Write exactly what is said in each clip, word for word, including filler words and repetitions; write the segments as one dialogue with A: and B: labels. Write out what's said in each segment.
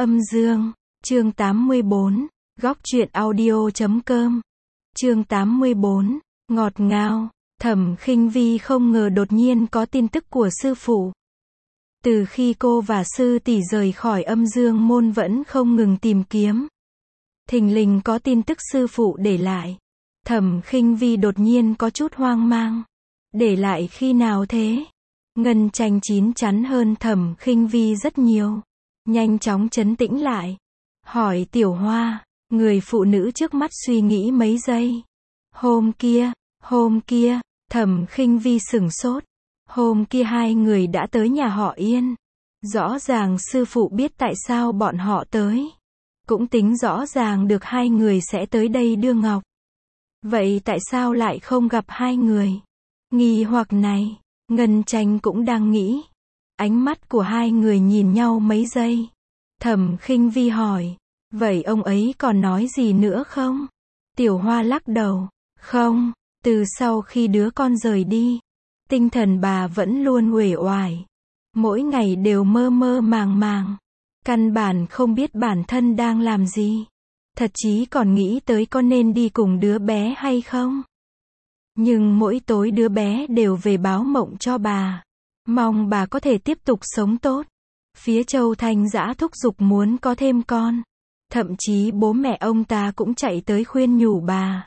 A: Âm dương, chương tám mươi bốn, góc truyện audio chấm com. Chương tám mươi bốn, ngọt ngào. Thẩm Khinh Vi không ngờ đột nhiên có tin tức của sư phụ. Từ khi cô và sư tỷ rời khỏi âm dương môn vẫn không ngừng tìm kiếm. Thình lình có tin tức sư phụ để lại. Thẩm Khinh Vi đột nhiên có chút hoang mang. Để lại khi nào thế? Ngân Tranh chín chắn hơn Thẩm Khinh Vi rất nhiều. Nhanh chóng trấn tĩnh lại. Hỏi Tiểu Hoa, người phụ nữ trước mắt suy nghĩ mấy giây. Hôm kia, hôm kia, Thẩm Khinh Vi sửng sốt. Hôm kia hai người đã tới nhà họ Yên. Rõ ràng sư phụ biết tại sao bọn họ tới. Cũng tính rõ ràng được hai người sẽ tới đây đưa ngọc. Vậy tại sao lại không gặp hai người? Nghi hoặc này, Ngân Tranh cũng đang nghĩ. Ánh mắt của hai người nhìn nhau mấy giây. Thẩm Khinh Vi hỏi, vậy ông ấy còn nói gì nữa không? Tiểu Hoa lắc đầu, không, từ sau khi đứa con rời đi, tinh thần bà vẫn luôn uể oải. Mỗi ngày đều mơ mơ màng màng. Căn bản không biết bản thân đang làm gì. Thậm chí còn nghĩ tới có nên đi cùng đứa bé hay không. Nhưng mỗi tối đứa bé đều về báo mộng cho bà. Mong bà có thể tiếp tục sống tốt. Phía Châu Thanh Dã thúc giục muốn có thêm con. Thậm chí bố mẹ ông ta cũng chạy tới khuyên nhủ bà.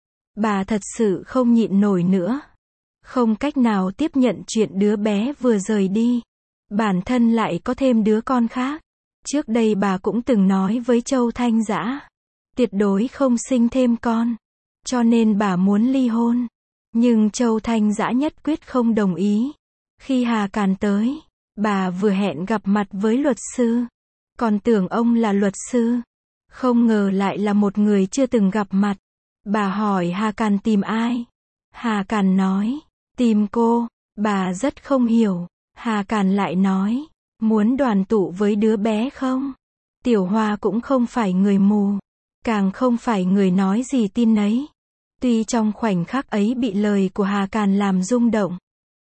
A: Bà thật sự không nhịn nổi nữa. Không cách nào tiếp nhận chuyện đứa bé vừa rời đi. Bản thân lại có thêm đứa con khác. Trước đây bà cũng từng nói với Châu Thanh Dã. Tuyệt đối không sinh thêm con. Cho nên bà muốn ly hôn. Nhưng Châu Thanh Dã nhất quyết không đồng ý. Khi Hà Càn tới, bà vừa hẹn gặp mặt với luật sư. Còn tưởng ông là luật sư. Không ngờ lại là một người chưa từng gặp mặt. Bà hỏi Hà Càn tìm ai? Hà Càn nói, tìm cô. Bà rất không hiểu. Hà Càn lại nói, muốn đoàn tụ với đứa bé không? Tiểu Hoa cũng không phải người mù. Càng không phải người nói gì tin nấy. Tuy trong khoảnh khắc ấy bị lời của Hà Càn làm rung động.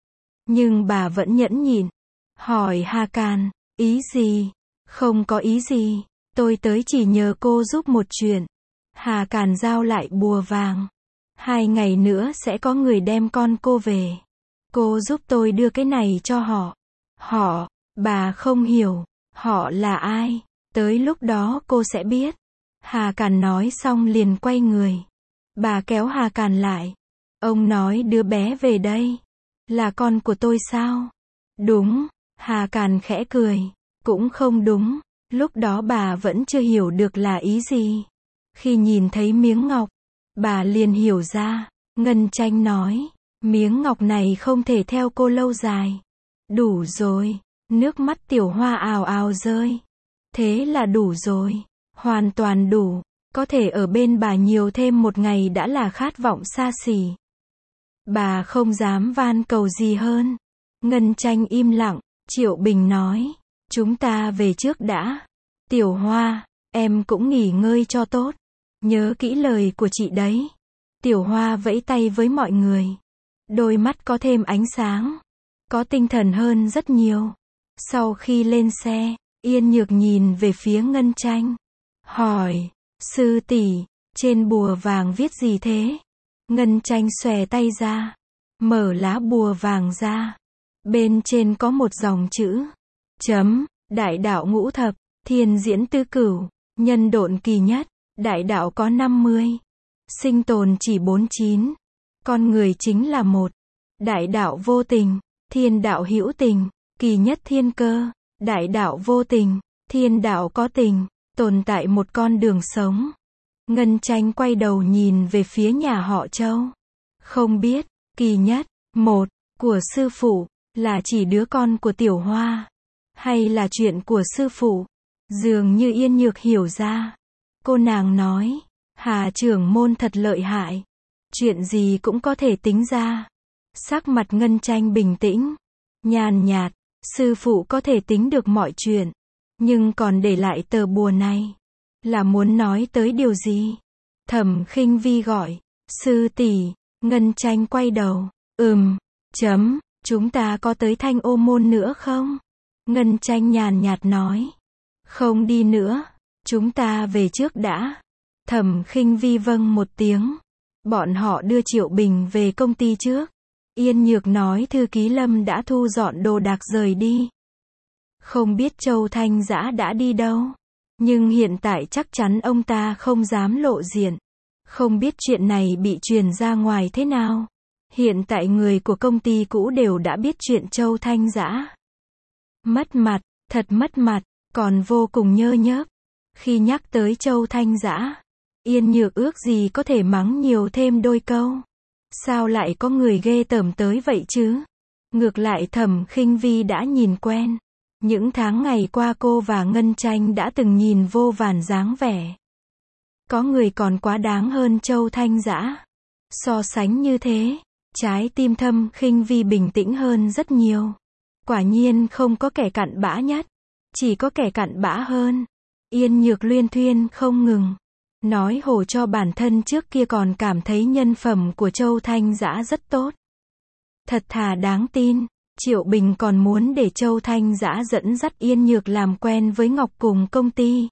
A: Nhưng bà vẫn nhẫn nhịn. Hỏi Hà Càn, ý gì? Không có ý gì. Tôi tới chỉ nhờ cô giúp một chuyện. Hà Càn giao lại bùa vàng. Hai ngày nữa sẽ có người đem con cô về. Cô giúp tôi đưa cái này cho họ. Họ, bà không hiểu. Họ là ai? Tới lúc đó cô sẽ biết. Hà Càn nói xong liền quay người. Bà kéo Hà Càn lại. Ông nói đứa bé về đây. Là con của tôi sao? Đúng. Hà Càn khẽ cười. Cũng không đúng. Lúc đó bà vẫn chưa hiểu được là ý gì. Khi nhìn thấy miếng ngọc, bà liền hiểu ra. Ngân Tranh nói, miếng ngọc này không thể theo cô lâu dài. Đủ rồi. Nước mắt Tiểu Hoa ào ào rơi. Thế là đủ rồi. Hoàn toàn đủ. Có thể ở bên bà nhiều thêm một ngày đã là khát vọng xa xỉ. Bà không dám van cầu gì hơn. Ngân Tranh im lặng. Triệu Bình nói, chúng ta về trước đã. Tiểu Hoa, em cũng nghỉ ngơi cho tốt. Nhớ kỹ lời của chị đấy. Tiểu Hoa vẫy tay với mọi người. Đôi mắt có thêm ánh sáng. Có tinh thần hơn rất nhiều. Sau khi lên xe, Yên Nhược nhìn về phía Ngân Tranh. Hỏi, sư tỷ, trên bùa vàng viết gì thế? Ngân Tranh xòe tay ra. Mở lá bùa vàng ra. Bên trên có một dòng chữ. Chấm, đại đạo ngũ thập, thiên diễn tư cửu, nhân độn kỳ nhất, đại đạo có năm mươi. Sinh tồn chỉ bốn mươi chín. Con người chính là một. Đại đạo vô tình, thiên đạo hữu tình, kỳ nhất thiên cơ, đại đạo vô tình, thiên đạo có tình, tồn tại một con đường sống. Ngân Tranh quay đầu nhìn về phía nhà họ Châu. Không biết, kỳ nhất, một, của sư phụ, là chỉ đứa con của Tiểu Hoa, hay là chuyện của sư phụ? Dường như Yên Nhược hiểu ra. Cô nàng nói, Hà trưởng môn thật lợi hại. Chuyện gì cũng có thể tính ra. Sắc mặt Ngân Tranh bình tĩnh, nhàn nhạt, sư phụ có thể tính được mọi chuyện. Nhưng còn để lại tờ bùa này, là muốn nói tới điều gì? Thẩm Khinh Vi gọi, sư tỷ. Ngân Tranh quay đầu, ừm, chấm, chúng ta có tới Thanh Ô môn nữa không? Ngân Tranh nhàn nhạt nói, Không đi nữa. Chúng ta về trước đã. Thẩm Khinh Vi vâng một tiếng. Bọn họ đưa Triệu Bình về công ty trước. Yên Nhược nói thư ký Lâm đã thu dọn đồ đạc rời đi. Không biết Châu Thanh Dã đã đi đâu. Nhưng hiện tại chắc chắn ông ta không dám lộ diện. Không biết chuyện này bị truyền ra ngoài thế nào. Hiện tại người của công ty cũ đều đã biết chuyện Châu Thanh Dã. Mất mặt, thật mất mặt, còn vô cùng nhơ nhớp. Khi nhắc tới Châu Thanh Dã, Yên Nhược ước gì có thể mắng nhiều thêm đôi câu. Sao lại có người ghê tởm tới vậy chứ? Ngược lại Thẩm Khinh Vi đã nhìn quen. Những tháng ngày qua cô và Ngân Tranh đã từng nhìn vô vàn dáng vẻ. Có người còn quá đáng hơn Châu Thanh Dã. So sánh như thế, trái tim Thẩm Khinh Vi bình tĩnh hơn rất nhiều. Quả nhiên không có kẻ cặn bã nhất, chỉ có kẻ cặn bã hơn. Yên Nhược luyên thuyên không ngừng. Nói hồ cho bản thân trước kia còn cảm thấy nhân phẩm của Châu Thanh Dã rất tốt. Thật thà đáng tin. Triệu Bình còn muốn để Châu Thanh Dã dẫn dắt Yên Nhược làm quen với Ngọc cùng công ty.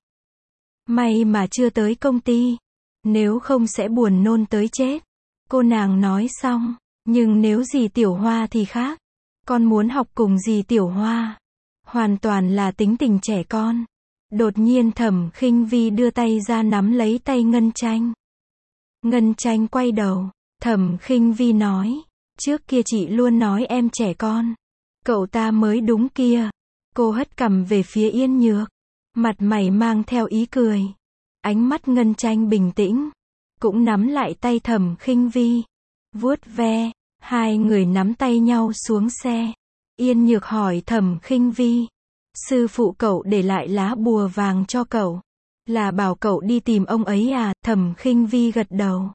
A: May mà chưa tới công ty. Nếu không sẽ buồn nôn tới chết. Cô nàng nói xong. Nhưng nếu dì Tiểu Hoa thì khác. Con muốn học cùng dì Tiểu Hoa. Hoàn toàn là tính tình trẻ con. Đột nhiên Thẩm Khinh Vi đưa tay ra nắm lấy tay Ngân Tranh. Ngân Tranh quay đầu. Thẩm Khinh Vi nói. Trước kia chị luôn nói em trẻ con. Cậu ta mới đúng kia. Cô hất cằm về phía Yên Nhược. Mặt mày mang theo ý cười. Ánh mắt Ngân Tranh bình tĩnh. Cũng nắm lại tay Thẩm Khinh Vi. Vuốt ve. Hai người nắm tay nhau xuống xe. Yên Nhược hỏi Thẩm Khinh Vi. Sư phụ cậu để lại lá bùa vàng cho cậu. Là bảo cậu đi tìm ông ấy à? Thẩm Khinh Vi gật đầu.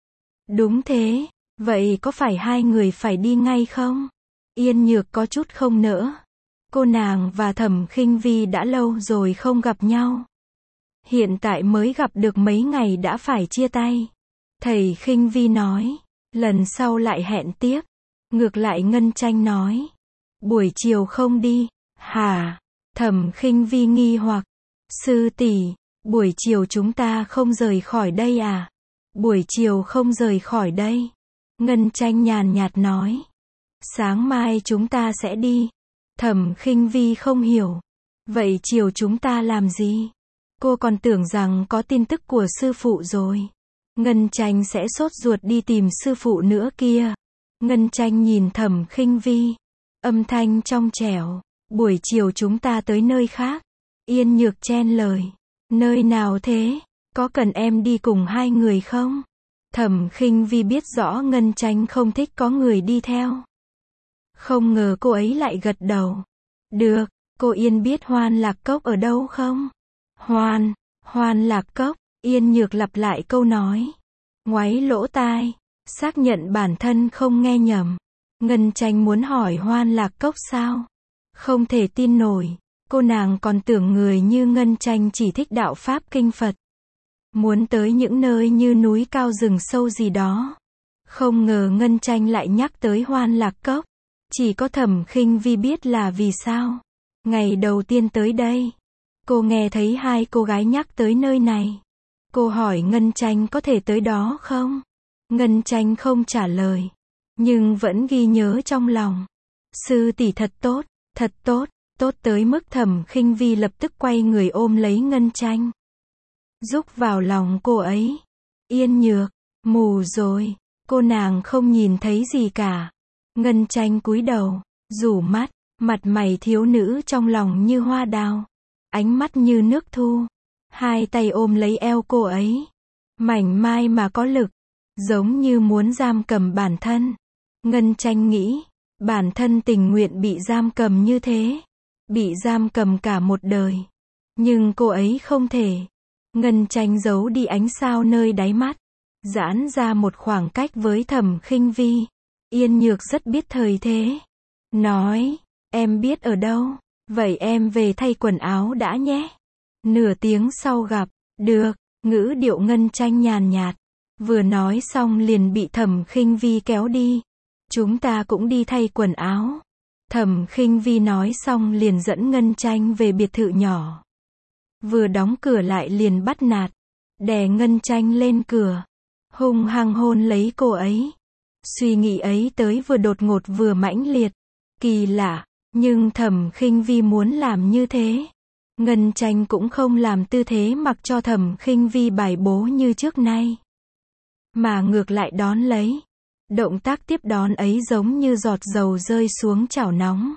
A: Đúng thế. Vậy có phải hai người phải đi ngay không? Yên Nhược có chút không nỡ. Cô nàng và Thẩm Khinh Vi đã lâu rồi không gặp nhau. Hiện tại mới gặp được mấy ngày đã phải chia tay. Thầy Khinh Vi nói. Lần sau lại hẹn tiếp. Ngược lại Ngân Tranh nói. Buổi chiều không đi. Hả? Thẩm Khinh Vi nghi hoặc. Sư tỷ, buổi chiều chúng ta không rời khỏi đây à? Buổi chiều không rời khỏi đây. Ngân Tranh nhàn nhạt nói. Sáng mai chúng ta sẽ đi. Thẩm Khinh Vi không hiểu. Vậy chiều chúng ta làm gì? Cô còn tưởng rằng có tin tức của sư phụ rồi. Ngân Tranh sẽ sốt ruột đi tìm sư phụ nữa kia. Ngân Tranh nhìn Thẩm Khinh Vi. Âm thanh trong trẻo. Buổi chiều chúng ta tới nơi khác. Yên Nhược chen lời. Nơi nào thế? Có cần em đi cùng hai người không? Thẩm Khinh Vi biết rõ Ngân Tranh không thích có người đi theo. Không ngờ cô ấy lại gật đầu. Được, cô Yên biết Hoan Lạc Cốc ở đâu không? Hoan, Hoan Lạc Cốc, Yên Nhược lặp lại câu nói. Ngoáy lỗ tai, xác nhận bản thân không nghe nhầm. Ngân Tranh muốn hỏi Hoan Lạc Cốc sao? Không thể tin nổi, cô nàng còn tưởng người như Ngân Tranh chỉ thích đạo Pháp kinh Phật. Muốn tới những nơi như núi cao rừng sâu gì đó. Không ngờ Ngân Tranh lại nhắc tới Hoan Lạc Cốc. Chỉ có Thẩm Khinh Vi biết là vì sao. Ngày đầu tiên tới đây, cô nghe thấy hai cô gái nhắc tới nơi này. Cô hỏi Ngân Tranh có thể tới đó không? Ngân Tranh không trả lời. Nhưng vẫn ghi nhớ trong lòng. Sư tỷ thật tốt, thật tốt, tốt tới mức Thẩm Khinh Vi lập tức quay người ôm lấy Ngân Tranh. Rúc vào lòng cô ấy. Yên Nhược, mù rồi, cô nàng không nhìn thấy gì cả. Ngân Tranh cúi đầu, rủ mắt, mặt mày thiếu nữ trong lòng như hoa đào. Ánh mắt như nước thu. Hai tay ôm lấy eo cô ấy. Mảnh mai mà có lực. Giống như muốn giam cầm bản thân. Ngân Tranh nghĩ, bản thân tình nguyện bị giam cầm như thế. Bị giam cầm cả một đời. Nhưng cô ấy không thể. Ngân Tranh giấu đi ánh sao nơi đáy mắt. Giãn ra một khoảng cách với Thẩm Khinh Vi. Yên Nhược rất biết thời thế. Nói, em biết ở đâu. Vậy em về thay quần áo đã nhé. Nửa tiếng sau gặp. Được, ngữ điệu Ngân Tranh nhàn nhạt. Vừa nói xong liền bị Thẩm Khinh Vi kéo đi. Chúng ta cũng đi thay quần áo. Thẩm Khinh Vi nói xong liền dẫn Ngân Tranh về biệt thự nhỏ. vừa đóng cửa lại liền bắt nạt, đè Ngân Tranh lên cửa, hung hăng hôn lấy cô ấy. Suy nghĩ ấy tới vừa đột ngột vừa mãnh liệt, kỳ lạ, nhưng Thẩm Khinh Vi muốn làm như thế. Ngân Tranh cũng không làm tư thế mặc cho Thẩm Khinh Vi bài bố như trước nay, mà ngược lại đón lấy. Động tác tiếp đón ấy giống như giọt dầu rơi xuống chảo nóng.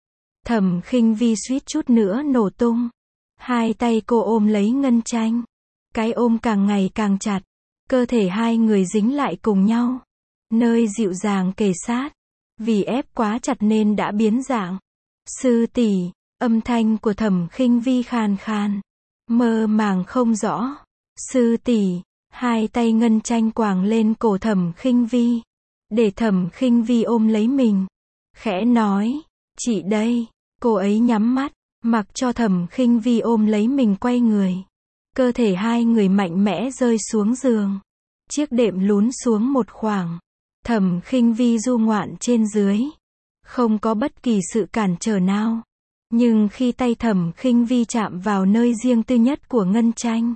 A: Thẩm Khinh Vi suýt chút nữa nổ tung. Hai tay cô ôm lấy Ngân Tranh. Cái ôm càng ngày càng chặt. Cơ thể hai người dính lại cùng nhau. Nơi dịu dàng kề sát. Vì ép quá chặt nên đã biến dạng. Sư tỷ, âm thanh của Thẩm Khinh Vi khàn khàn, mơ màng không rõ. Sư tỷ, hai tay Ngân Tranh quàng lên cổ Thẩm Khinh Vi, để Thẩm Khinh Vi ôm lấy mình. Khẽ nói, chị đây. Cô ấy nhắm mắt, mặc cho Thẩm Khinh Vi ôm lấy mình quay người. Cơ thể hai người mạnh mẽ rơi xuống giường. Chiếc đệm lún xuống một khoảng. Thẩm Khinh Vi du ngoạn trên dưới. Không có bất kỳ sự cản trở nào. Nhưng khi tay Thẩm Khinh Vi chạm vào nơi riêng tư nhất của Ngân Tranh,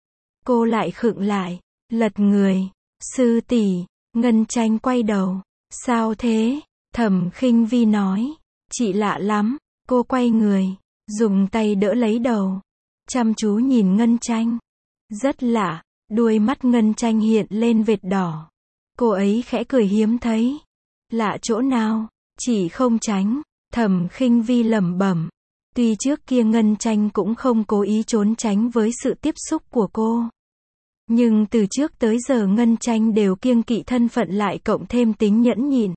A: cô lại khựng lại, lật người. Sư tỷ, Ngân Tranh quay đầu. Sao thế? Thẩm Khinh Vi nói. Chị lạ lắm. Cô quay người, dùng tay đỡ lấy đầu, chăm chú nhìn Ngân Tranh. Rất lạ, đuôi mắt Ngân Tranh hiện lên vệt đỏ. Cô ấy khẽ cười hiếm thấy. Lạ chỗ nào? Chỉ không tránh. Thẩm Khinh Vi lẩm bẩm. Tuy trước kia Ngân Tranh cũng không cố ý trốn tránh với sự tiếp xúc của cô, nhưng từ trước tới giờ Ngân Tranh đều kiêng kỵ thân phận lại cộng thêm tính nhẫn nhịn.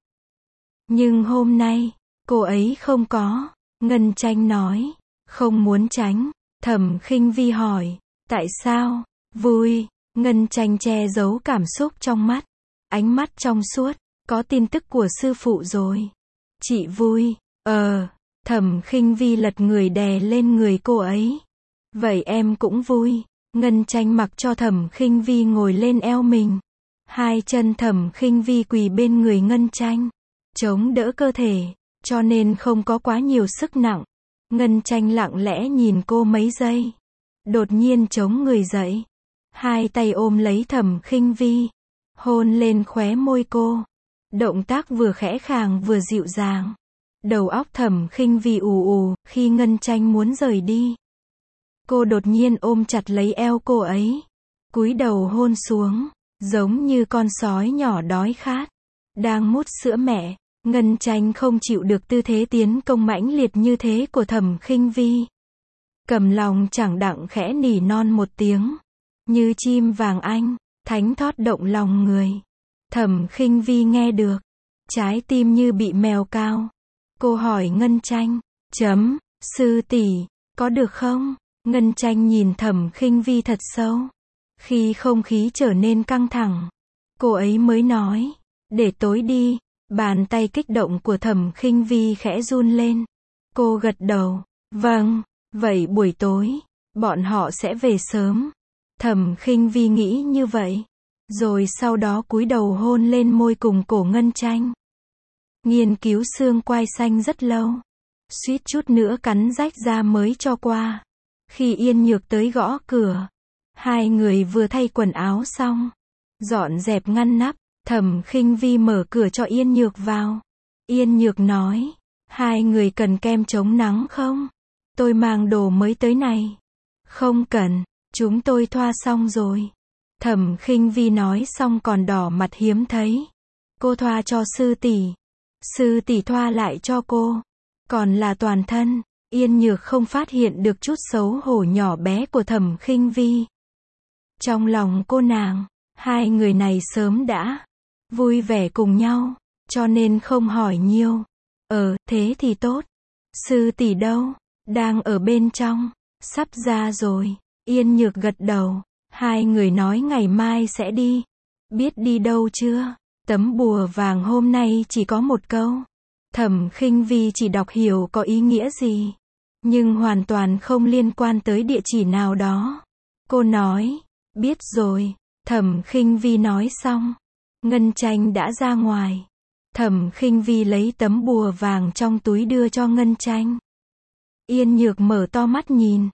A: Nhưng hôm nay, cô ấy không có. Ngân Tranh nói, không muốn tránh. Thẩm Khinh Vi hỏi, tại sao? Vui. Ngân Tranh che giấu cảm xúc trong mắt, ánh mắt trong suốt. Có tin tức của sư phụ rồi. Chị vui. Ờ. Thẩm Khinh Vi lật người đè lên người cô ấy. Vậy em cũng vui. Ngân Tranh mặc cho Thẩm Khinh Vi ngồi lên eo mình. Hai chân Thẩm Khinh Vi quỳ bên người Ngân Tranh, chống đỡ cơ thể, cho nên không có quá nhiều sức nặng. Ngân Tranh lặng lẽ nhìn cô mấy giây, đột nhiên chống người dậy, hai tay ôm lấy Thẩm Khinh Vi, hôn lên khóe môi cô. Động tác vừa khẽ khàng vừa dịu dàng. Đầu óc Thẩm Khinh Vi ù ù, khi Ngân Tranh muốn rời đi, cô đột nhiên ôm chặt lấy eo cô ấy, cúi đầu hôn xuống, giống như con sói nhỏ đói khát, đang mút sữa mẹ. Ngân Tranh không chịu được tư thế tiến công mãnh liệt như thế của Thẩm Khinh Vi. Cầm lòng chẳng đặng khẽ nỉ non một tiếng, như chim vàng anh, thánh thót động lòng người. Thẩm Khinh Vi nghe được, trái tim như bị mèo cao. Cô hỏi Ngân Tranh, chấm, sư tỷ, có được không? Ngân Tranh nhìn Thẩm Khinh Vi thật sâu. Khi không khí trở nên căng thẳng, cô ấy mới nói, để tối đi. Bàn tay kích động của Thẩm Khinh Vi khẽ run lên. Cô gật đầu, vâng, vậy buổi tối, bọn họ sẽ về sớm. Thẩm Khinh Vi nghĩ như vậy, rồi sau đó cúi đầu hôn lên môi cùng cổ Ngân Tranh. Nghiên cứu xương quai xanh rất lâu, suýt chút nữa cắn rách da mới cho qua. Khi Yên Nhược tới gõ cửa, hai người vừa thay quần áo xong, dọn dẹp ngăn nắp, Thẩm Khinh Vi mở cửa cho Yên Nhược vào. Yên Nhược nói, hai người cần kem chống nắng không? Tôi mang đồ mới tới này. Không cần, chúng tôi thoa xong rồi. Thẩm Khinh Vi nói xong còn đỏ mặt hiếm thấy. Cô thoa cho sư tỷ. Sư tỷ thoa lại cho cô. Còn là toàn thân. Yên Nhược không phát hiện được chút xấu hổ nhỏ bé của Thẩm Khinh Vi. Trong lòng cô nàng, hai người này sớm đã vui vẻ cùng nhau, cho nên không hỏi nhiều. Ờ, thế thì tốt. Sư tỷ đâu? Đang ở bên trong. Sắp ra rồi. Yên Nhược gật đầu. Hai người nói ngày mai sẽ đi. Biết đi đâu chưa? Tấm bùa vàng hôm nay chỉ có một câu. Thẩm Khinh Vi chỉ đọc hiểu có ý nghĩa gì, nhưng hoàn toàn không liên quan tới địa chỉ nào đó. Cô nói, biết rồi. Thẩm Khinh Vi nói xong, Ngân Tranh đã ra ngoài. Thẩm Khinh Vi lấy tấm bùa vàng trong túi đưa cho Ngân Tranh. Yên Nhược mở to mắt nhìn.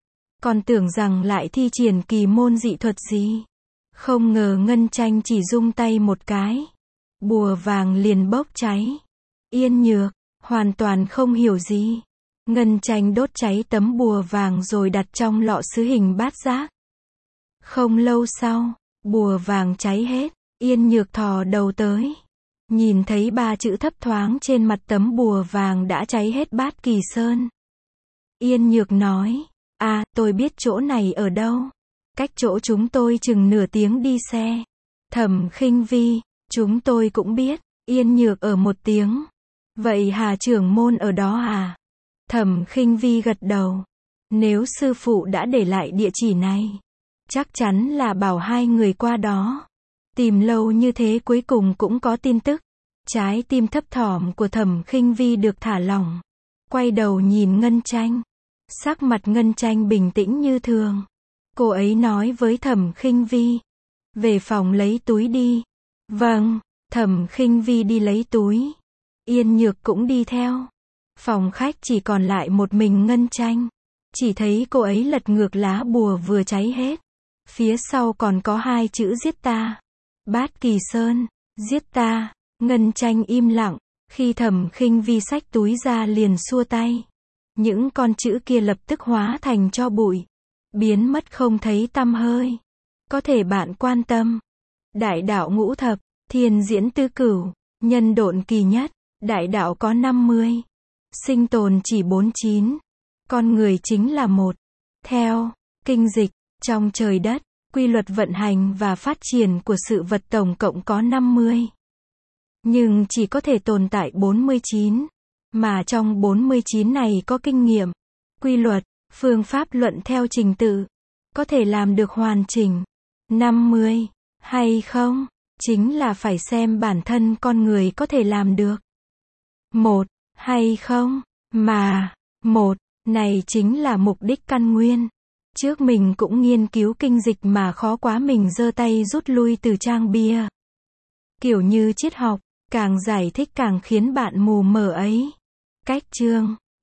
A: Còn tưởng rằng lại thi triển kỳ môn dị thuật gì. Không ngờ Ngân Tranh chỉ rung tay một cái. Bùa vàng liền bốc cháy. Yên Nhược, hoàn toàn không hiểu gì. Ngân Tranh đốt cháy tấm bùa vàng rồi đặt trong lọ sứ hình bát giác. Không lâu sau, bùa vàng cháy hết. Yên Nhược thò đầu tới. Nhìn thấy ba chữ thấp thoáng trên mặt tấm bùa vàng đã cháy hết Bát Kỳ Sơn. Yên Nhược nói, à, tôi biết chỗ này ở đâu. Cách chỗ chúng tôi chừng nửa tiếng đi xe. Thẩm Khinh Vi, chúng tôi cũng biết. Yên Nhược ở một tiếng. Vậy Hà trưởng môn ở đó à? Thẩm Khinh Vi gật đầu. Nếu sư phụ đã để lại địa chỉ này, chắc chắn là bảo hai người qua đó. Tìm lâu như thế cuối cùng cũng có tin tức. Trái tim thấp thỏm của Thẩm Khinh Vi được thả lỏng. Quay đầu nhìn Ngân Tranh. Sắc mặt Ngân Tranh bình tĩnh như thường. Cô ấy nói với Thẩm Khinh Vi. Về phòng lấy túi đi. Vâng, Thẩm Khinh Vi đi lấy túi. Yên Nhược cũng đi theo. Phòng khách chỉ còn lại một mình Ngân Tranh. Chỉ thấy cô ấy lật ngược lá bùa vừa cháy hết. Phía sau còn có hai chữ giết ta. Bát Kỳ Sơn, giết ta. Ngân Tranh im lặng. Khi Thẩm Khinh Vi xách túi ra liền xua tay. Những con chữ kia lập tức hóa thành tro bụi. Biến mất không thấy tăm hơi. Có thể bạn quan tâm. Đại đạo ngũ thập, thiên diễn tư cửu, nhân độn kỳ nhất. Đại đạo có năm mươi. Sinh tồn chỉ bốn mươi chín. Con người chính là một. Theo kinh dịch, trong trời đất, quy luật vận hành và phát triển của sự vật tổng cộng có năm mươi. Nhưng chỉ có thể tồn tại bốn mươi chín. Mà trong bốn mươi chín này có kinh nghiệm, quy luật, phương pháp luận theo trình tự. Có thể làm được hoàn chỉnh. năm mươi. Hay không? Chính là phải xem bản thân con người có thể làm được. Một. Hay không? Mà. Một. Này chính là mục đích căn nguyên. Trước mình cũng nghiên cứu kinh dịch mà khó quá mình giơ tay rút lui từ trang bia. Kiểu như triết học, càng giải thích càng khiến bạn mù mờ ấy. Cách chương